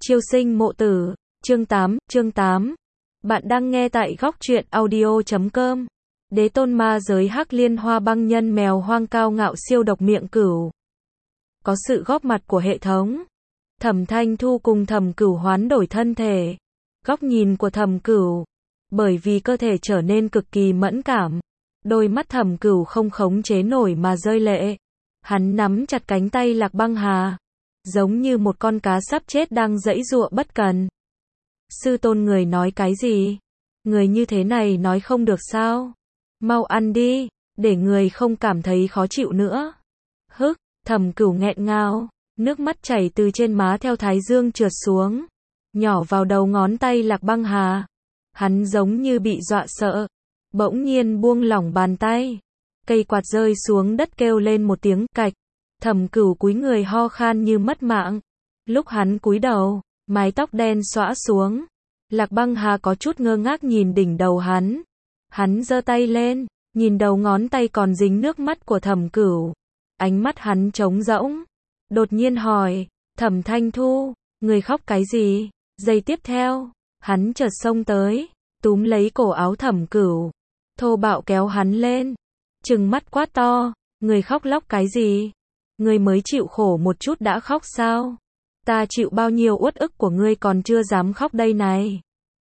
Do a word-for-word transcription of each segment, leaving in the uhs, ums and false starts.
Chiêu sinh mộ tử, chương tám, chương tám. Bạn đang nghe tại góc truyện audio chấm com. Đế tôn ma giới hắc liên hoa băng nhân mèo hoang cao ngạo siêu độc miệng cửu. Có sự góp mặt của hệ thống. Thẩm Thanh Thu cùng Thẩm Cửu hoán đổi thân thể. Góc nhìn của Thẩm Cửu, bởi vì cơ thể trở nên cực kỳ mẫn cảm, đôi mắt Thẩm Cửu không khống chế nổi mà rơi lệ. Hắn nắm chặt cánh tay Lạc Băng Hà, giống như một con cá sắp chết đang giãy giụa bất cần. Sư tôn người nói cái gì? Người như thế này nói không được sao? Mau ăn đi, để người không cảm thấy khó chịu nữa. Hức, Thẩm Cửu nghẹn ngào, nước mắt chảy từ trên má theo thái dương trượt xuống, nhỏ vào đầu ngón tay Lạc Băng Hà. Hắn giống như bị dọa sợ, bỗng nhiên buông lỏng bàn tay. Cây quạt rơi xuống đất kêu lên một tiếng cạch. Thẩm Cửu cúi người ho khan như mất mạng. Lúc hắn cúi đầu, mái tóc đen xõa xuống. Lạc Băng Hà có chút ngơ ngác nhìn đỉnh đầu hắn. Hắn giơ tay lên, nhìn đầu ngón tay còn dính nước mắt của Thẩm Cửu. Ánh mắt hắn trống rỗng. Đột nhiên hỏi, Thẩm Thanh Thu, người khóc cái gì? Giây tiếp theo, hắn chợt xông tới, túm lấy cổ áo Thẩm Cửu, thô bạo kéo hắn lên, trừng mắt quát to, người khóc lóc cái gì? Ngươi mới chịu khổ một chút đã khóc sao? Ta chịu bao nhiêu uất ức của ngươi còn chưa dám khóc đây này.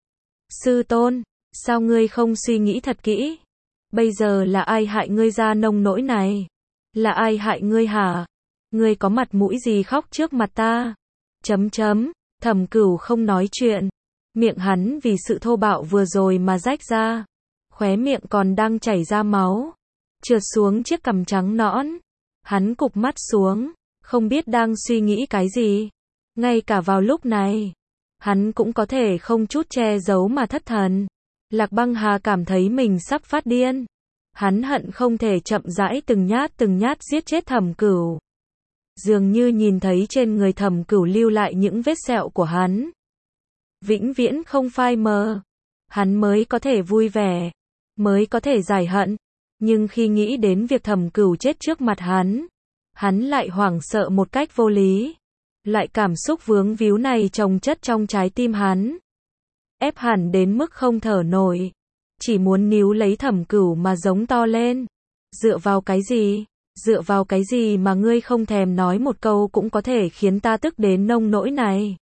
Sư tôn, sao ngươi không suy nghĩ thật kỹ? Bây giờ là ai hại ngươi ra nông nỗi này? Là ai hại ngươi hả? Ngươi có mặt mũi gì khóc trước mặt ta? Chấm chấm, Thẩm Cửu không nói chuyện. Miệng hắn vì sự thô bạo vừa rồi mà rách ra. Khóe miệng còn đang chảy ra máu, trượt xuống chiếc cằm trắng nõn. Hắn cụp mắt xuống, không biết đang suy nghĩ cái gì. Ngay cả vào lúc này, hắn cũng có thể không chút che giấu mà thất thần. Lạc Băng Hà cảm thấy mình sắp phát điên. Hắn hận không thể chậm rãi từng nhát từng nhát giết chết Thẩm Cửu. Dường như nhìn thấy trên người Thẩm Cửu lưu lại những vết sẹo của hắn. Vĩnh viễn không phai mờ. Hắn mới có thể vui vẻ, mới có thể giải hận. Nhưng khi nghĩ đến việc Thẩm Cửu chết trước mặt hắn, hắn lại hoảng sợ một cách vô lý. Loại cảm xúc vướng víu này chồng chất trong trái tim hắn, ép hẳn đến mức không thở nổi. Chỉ muốn níu lấy Thẩm Cửu mà giống to lên. Dựa vào cái gì? Dựa vào cái gì mà ngươi không thèm nói một câu cũng có thể khiến ta tức đến nông nỗi này?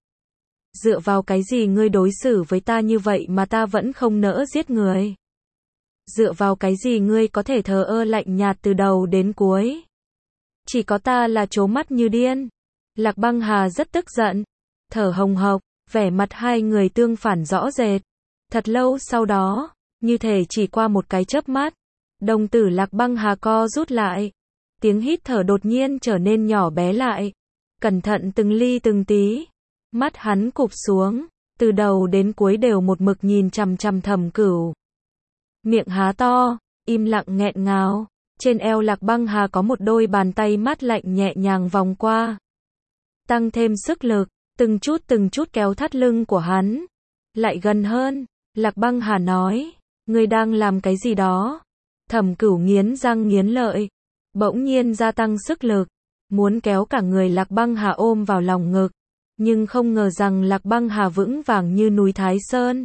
Dựa vào cái gì ngươi đối xử với ta như vậy mà ta vẫn không nỡ giết người? Dựa vào cái gì ngươi có thể thờ ơ lạnh nhạt từ đầu đến cuối? Chỉ có ta là trố mắt như điên. Lạc Băng Hà rất tức giận, thở hồng hộc, vẻ mặt hai người tương phản rõ rệt. Thật lâu sau đó, như thể chỉ qua một cái chớp mắt, đồng tử Lạc Băng Hà co rút lại. Tiếng hít thở đột nhiên trở nên nhỏ bé lại. Cẩn thận từng ly từng tí. Mắt hắn cụp xuống, từ đầu đến cuối đều một mực nhìn chằm chằm Thẩm Cửu. Miệng há to, im lặng nghẹn ngào. Trên eo Lạc Băng Hà có một đôi bàn tay mát lạnh nhẹ nhàng vòng qua, tăng thêm sức lực, từng chút từng chút kéo thắt lưng của hắn lại gần hơn. Lạc Băng Hà nói, ngươi đang làm cái gì đó? Thẩm Cửu nghiến răng nghiến lợi, bỗng nhiên gia tăng sức lực, muốn kéo cả người Lạc Băng Hà ôm vào lòng ngực, nhưng không ngờ rằng Lạc Băng Hà vững vàng như núi Thái Sơn,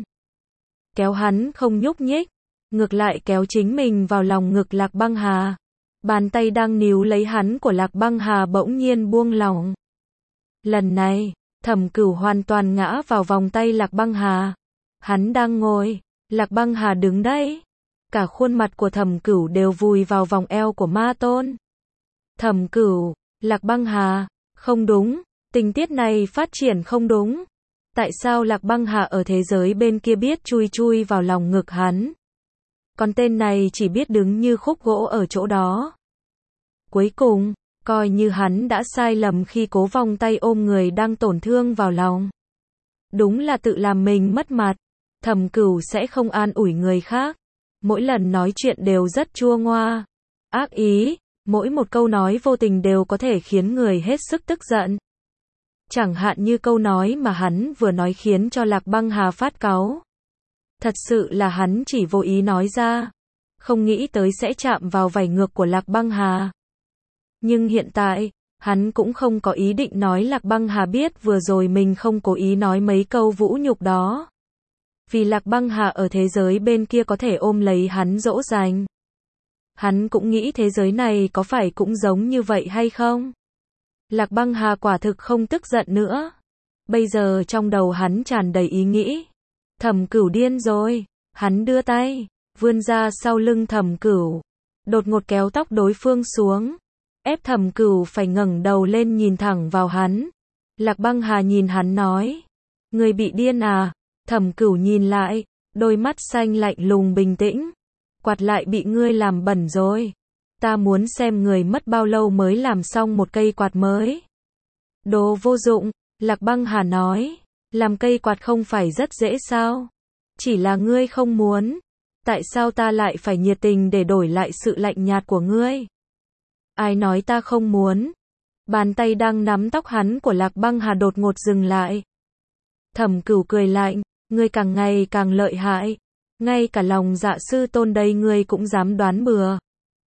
kéo hắn không nhúc nhích, ngược lại kéo chính mình vào lòng ngực Lạc Băng Hà. Bàn tay đang níu lấy hắn của Lạc Băng Hà bỗng nhiên buông lỏng. Lần này, Thẩm Cửu hoàn toàn ngã vào vòng tay Lạc Băng Hà. Hắn đang ngồi, Lạc Băng Hà đứng đấy. Cả khuôn mặt của Thẩm Cửu đều vùi vào vòng eo của ma tôn. Thẩm Cửu, Lạc Băng Hà, không đúng, tình tiết này phát triển không đúng. Tại sao Lạc Băng Hà ở thế giới bên kia biết chui chui vào lòng ngực hắn? Còn tên này chỉ biết đứng như khúc gỗ ở chỗ đó. Cuối cùng, coi như hắn đã sai lầm khi cố vòng tay ôm người đang tổn thương vào lòng. Đúng là tự làm mình mất mặt. Thẩm Cửu sẽ không an ủi người khác. Mỗi lần nói chuyện đều rất chua ngoa, ác ý, mỗi một câu nói vô tình đều có thể khiến người hết sức tức giận. Chẳng hạn như câu nói mà hắn vừa nói khiến cho Lạc Băng Hà phát cáu. Thật sự là hắn chỉ vô ý nói ra, không nghĩ tới sẽ chạm vào vảy ngược của Lạc Băng Hà. Nhưng hiện tại, Hắn cũng không có ý định nói Lạc Băng Hà biết vừa rồi mình không cố ý nói mấy câu vũ nhục đó. Vì Lạc Băng Hà ở thế giới bên kia có thể ôm lấy hắn dỗ dành. Hắn cũng nghĩ thế giới này có phải cũng giống như vậy hay không? Lạc Băng Hà quả thực không tức giận nữa. Bây giờ trong đầu hắn tràn đầy ý nghĩ. Thẩm Cửu điên rồi. Hắn đưa tay, vươn ra sau lưng Thẩm Cửu. Đột ngột kéo tóc đối phương xuống. Ép Thẩm Cửu phải ngẩng đầu lên nhìn thẳng vào hắn. Lạc Băng Hà nhìn hắn nói. Người bị điên à? Thẩm Cửu nhìn lại, đôi mắt xanh lạnh lùng bình tĩnh. Quạt lại bị ngươi làm bẩn rồi. Ta muốn xem người mất bao lâu mới làm xong một cây quạt mới. Đồ vô dụng, Lạc Băng Hà nói. Làm cây quạt không phải rất dễ sao? Chỉ là ngươi không muốn. Tại sao ta lại phải nhiệt tình để đổi lại sự lạnh nhạt của ngươi? Ai nói ta không muốn? Bàn tay đang nắm tóc hắn của Lạc Băng Hà đột ngột dừng lại. Thẩm Cửu cười lạnh, ngươi càng ngày càng lợi hại. Ngay cả lòng dạ sư tôn đây ngươi cũng dám đoán bừa.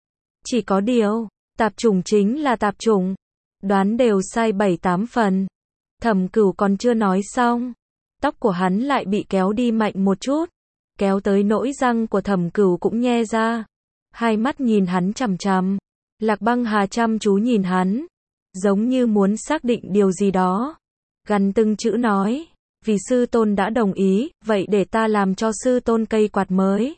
Chỉ có điều, tạp chủng chính là tạp chủng. Đoán đều sai bảy tám phần. Thẩm Cửu còn chưa nói xong. Tóc của hắn lại bị kéo đi mạnh một chút. Kéo tới nỗi răng của Thẩm Cửu cũng nhe ra. Hai mắt nhìn hắn chằm chằm. Lạc Băng Hà chăm chú nhìn hắn. Giống như muốn xác định điều gì đó. Gằn từng chữ nói. Vì sư tôn đã đồng ý, vậy để ta làm cho sư tôn cây quạt mới.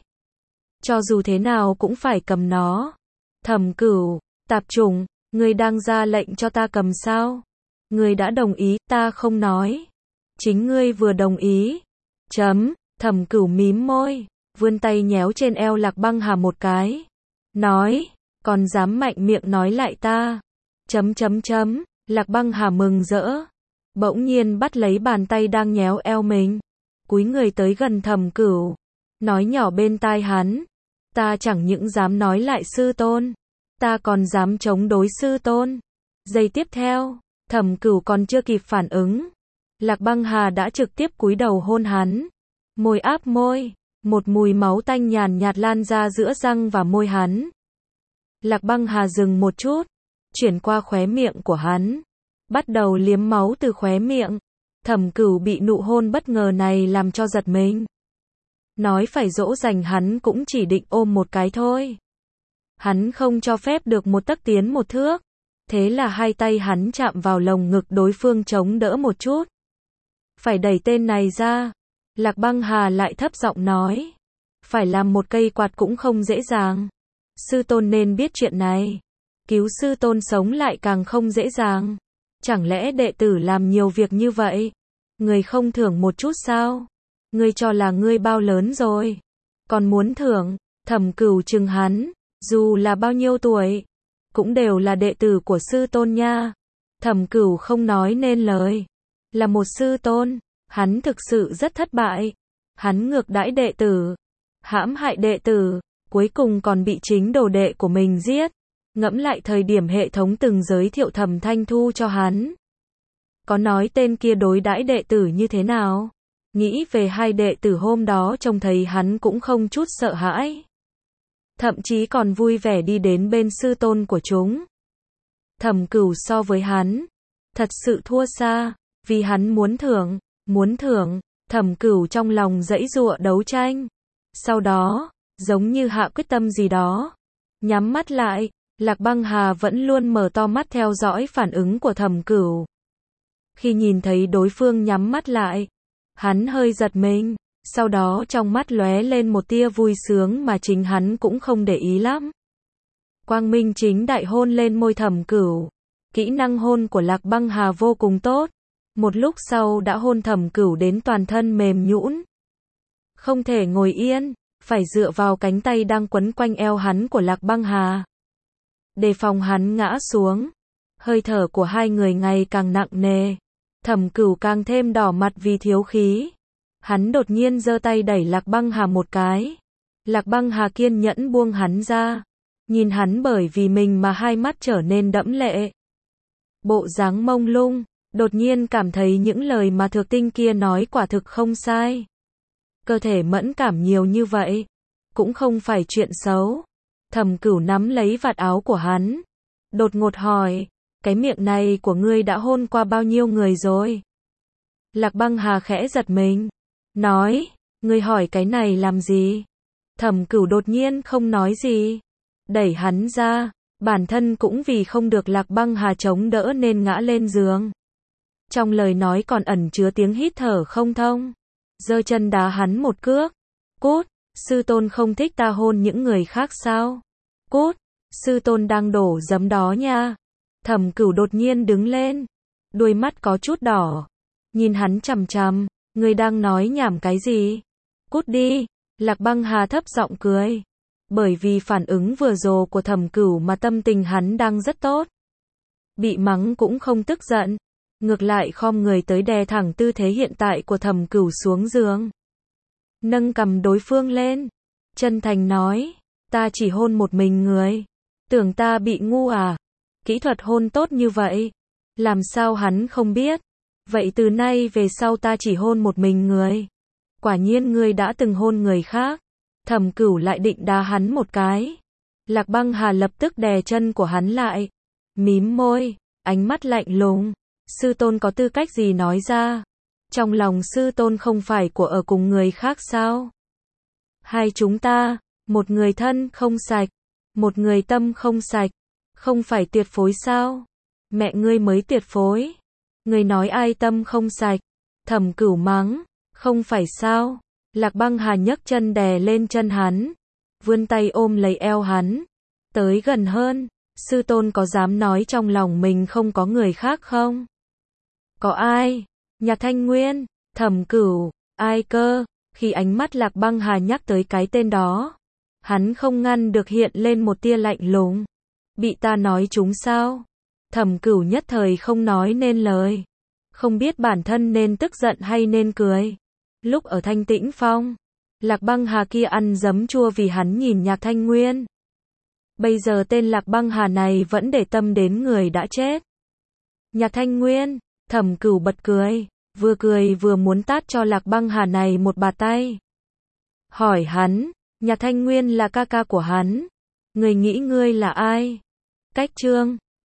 Cho dù thế nào cũng phải cầm nó. Thẩm Cửu, tạp chủng, ngươi đang ra lệnh cho ta cầm sao? Ngươi đã đồng ý, ta không nói. Chính ngươi vừa đồng ý. Chấm, Thẩm Cửu mím môi, vươn tay nhéo trên eo Lạc Băng Hà một cái. Nói, còn dám mạnh miệng nói lại ta. Chấm chấm chấm, Lạc Băng Hà mừng rỡ. Bỗng nhiên bắt lấy bàn tay đang nhéo eo mình. Cúi người tới gần Thẩm Cửu. Nói nhỏ bên tai hắn. Ta chẳng những dám nói lại sư tôn. Ta còn dám chống đối sư tôn. Giây tiếp theo, Thẩm Cửu còn chưa kịp phản ứng. Lạc Băng Hà đã trực tiếp cúi đầu hôn hắn. Môi áp môi. Một mùi máu tanh nhàn nhạt lan ra giữa răng và môi hắn. Lạc Băng Hà dừng một chút. Chuyển qua khóe miệng của hắn. Bắt đầu liếm máu từ khóe miệng. Thẩm Cửu bị nụ hôn bất ngờ này làm cho giật mình. Nói phải dỗ dành hắn cũng chỉ định ôm một cái thôi. Hắn không cho phép được một tấc tiến một thước. Thế là hai tay hắn chạm vào lồng ngực đối phương chống đỡ một chút. Phải đẩy tên này ra. Lạc Băng Hà lại thấp giọng nói. Phải làm một cây quạt cũng không dễ dàng. Sư tôn nên biết chuyện này. Cứu sư tôn sống lại càng không dễ dàng. Chẳng lẽ đệ tử làm nhiều việc như vậy? Người không thưởng một chút sao? Ngươi cho là ngươi bao lớn rồi? Còn muốn thưởng? Thẩm Cửu trừng hắn. Dù là bao nhiêu tuổi, cũng đều là đệ tử của sư tôn nha. Thẩm Cửu không nói nên lời. Là một sư tôn, hắn thực sự rất thất bại. Hắn ngược đãi đệ tử, hãm hại đệ tử, cuối cùng còn bị chính đồ đệ của mình giết. Ngẫm lại thời điểm hệ thống từng giới thiệu Thẩm Thanh Thu cho hắn. Có nói tên kia đối đãi đệ tử như thế nào? Nghĩ về hai đệ tử hôm đó trông thấy hắn cũng không chút sợ hãi. Thậm chí còn vui vẻ đi đến bên sư tôn của chúng. Thẩm Cửu so với hắn, thật sự thua xa, vì hắn muốn thưởng, muốn thưởng, Thẩm Cửu trong lòng giãy giụa đấu tranh. Sau đó, giống như hạ quyết tâm gì đó, nhắm mắt lại, Lạc Băng Hà vẫn luôn mở to mắt theo dõi phản ứng của Thẩm Cửu. Khi nhìn thấy đối phương nhắm mắt lại, hắn hơi giật mình, sau đó trong mắt lóe lên một tia vui sướng mà chính hắn cũng không để ý lắm. Quang minh chính đại hôn lên môi Thẩm Cửu. Kỹ năng hôn của Lạc Băng Hà vô cùng tốt. Một lúc sau đã hôn Thẩm Cửu đến toàn thân mềm nhũn. Không thể ngồi yên, phải dựa vào cánh tay đang quấn quanh eo hắn của Lạc Băng Hà. Đề phòng hắn ngã xuống. Hơi thở của hai người ngày càng nặng nề. Thẩm Cửu càng thêm đỏ mặt vì thiếu khí. Hắn đột nhiên giơ tay đẩy Lạc Băng Hà một cái. Lạc Băng Hà kiên nhẫn buông hắn ra. Nhìn hắn bởi vì mình mà hai mắt trở nên đẫm lệ. Bộ dáng mông lung, đột nhiên cảm thấy những lời mà Thược Tinh kia nói quả thực không sai. Cơ thể mẫn cảm nhiều như vậy, cũng không phải chuyện xấu. Thẩm Cửu nắm lấy vạt áo của hắn, đột ngột hỏi, cái miệng này của ngươi đã hôn qua bao nhiêu người rồi? Lạc Băng Hà khẽ giật mình, nói, ngươi hỏi cái này làm gì? Thẩm Cửu đột nhiên không nói gì, đẩy hắn ra, bản thân cũng vì không được Lạc Băng Hà chống đỡ nên ngã lên giường. Trong lời nói còn ẩn chứa tiếng hít thở không thông, giơ chân đá hắn một cước, cút, sư tôn không thích ta hôn những người khác sao? Cút, sư tôn đang đổ giấm đó nha. Thẩm Cửu đột nhiên đứng lên, đuôi mắt có chút đỏ, nhìn hắn chằm chằm, ngươi đang nói nhảm cái gì? Cút đi. Lạc Băng Hà thấp giọng cười, bởi vì phản ứng vừa rồi của Thẩm Cửu mà tâm tình hắn đang rất tốt. Bị mắng cũng không tức giận, ngược lại khom người tới đè thẳng tư thế hiện tại của Thẩm Cửu xuống giường. Nâng cầm đối phương lên, chân thành nói, ta chỉ hôn một mình người, tưởng ta bị ngu à? Kỹ thuật hôn tốt như vậy, làm sao hắn không biết? Vậy từ nay về sau ta chỉ hôn một mình người. Quả nhiên ngươi đã từng hôn người khác. Thẩm Cửu lại định đá hắn một cái. Lạc Băng Hà lập tức đè chân của hắn lại, mím môi, ánh mắt lạnh lùng. Sư tôn có tư cách gì nói ra? Trong lòng sư tôn không phải của ở cùng người khác sao? Hai chúng ta, một người thân không sạch, một người tâm không sạch, không phải tuyệt phối sao? Mẹ ngươi mới tuyệt phối. Ngươi nói ai tâm không sạch? Thẩm Cửu mắng, không phải sao? Lạc Băng Hà nhấc chân đè lên chân hắn, vươn tay ôm lấy eo hắn, tới gần hơn. Sư tôn có dám nói trong lòng mình không có người khác không? Có ai? Nhạc Thanh Nguyên, Thẩm Cửu, ai cơ? Khi ánh mắt Lạc Băng Hà nhắc tới cái tên đó, hắn không ngăn được hiện lên một tia lạnh lùng. Bị ta nói trúng sao? Thẩm Cửu nhất thời không nói nên lời, không biết bản thân nên tức giận hay nên cười. Lúc ở Thanh Tĩnh Phong, Lạc Băng Hà kia ăn giấm chua vì hắn nhìn Nhạc Thanh Nguyên. Bây giờ tên Lạc Băng Hà này vẫn để tâm đến người đã chết. Nhạc Thanh Nguyên, Thẩm Cửu bật cười, vừa cười vừa muốn tát cho Lạc Băng Hà này một bạt tay. Hỏi hắn, Nhạc Thanh Nguyên là ca ca của hắn, người nghĩ ngươi là ai? Cách chương